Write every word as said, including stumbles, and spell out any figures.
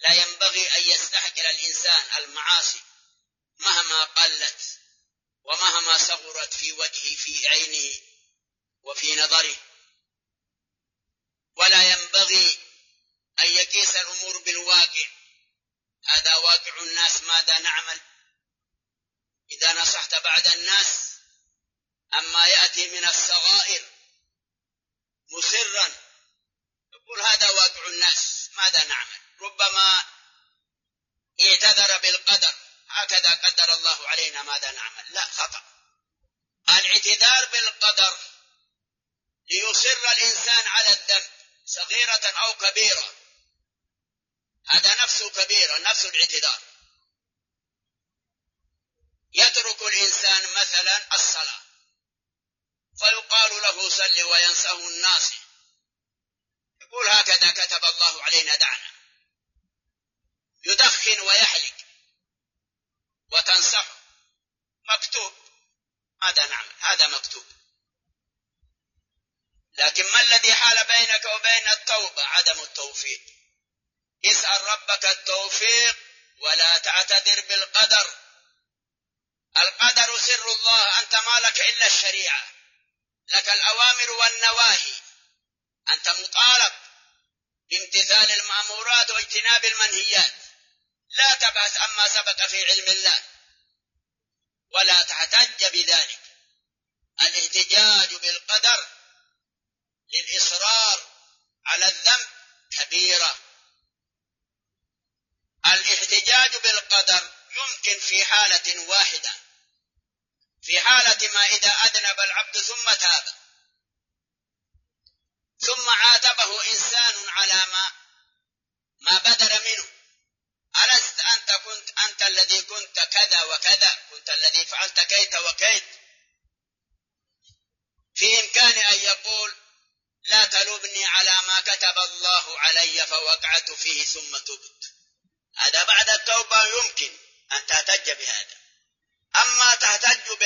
لا ينبغي أن يستحقر الإنسان المعاصي مهما قلت ومهما صغرت في وجهه في عينه وفي نظره، ولا ينبغي أن يقيس الأمور بالواقع. هذا واقع الناس، ماذا نعمل؟ إذا نصحت بعد الناس أما يأتي من الصغائر مسرا يقول هذا واقع الناس، ماذا نعمل؟ ربما اعتذر بالقدر، هكذا قدر الله علينا، ماذا نعمل؟ لا، خطأ. الاعتذار بالقدر ليصر الإنسان على الذنب صغيرة أو كبيرة، هذا نفس كبيرة، نفس الاعتذار. يترك الإنسان مثلا الصلاة فيقال له صل وينسه الناس، يقول هكذا كتب الله علينا دعنا. يدخن ويحلق وتنصحه، مكتوب، ماذا نعمل؟ هذا مكتوب. لكن ما الذي حال بينك وبين التوبة؟ عدم التوفيق. اسأل ربك التوفيق ولا تعتذر بالقدر. القدر سر الله، أنت ما لك إلا الشريعة، لك الأوامر والنواهي، أنت مطالب بامتثال المأمورات واجتناب المنهيات. لا تبحث عما سبق في علم الله ولا تحتج بذلك. الاحتجاج بالقدر للإصرار على الذنب كبيرة. الاحتجاج بالقدر يمكن في حالة واحدة، في حالة ما إذا أذنب العبد ثم تاب ثم عاتبه إنسان على ما ما بدر منه، ألست أنت كنت أنت الذي كنت كذا وكذا، كنت الذي فعلت كيت وكيت. في إمكان أن يقول لا تلومني على ما كتب الله علي فوقعت فيه ثم تبت. هذا بعد التوبة يمكن أن تحتج بهذا. أما تحتج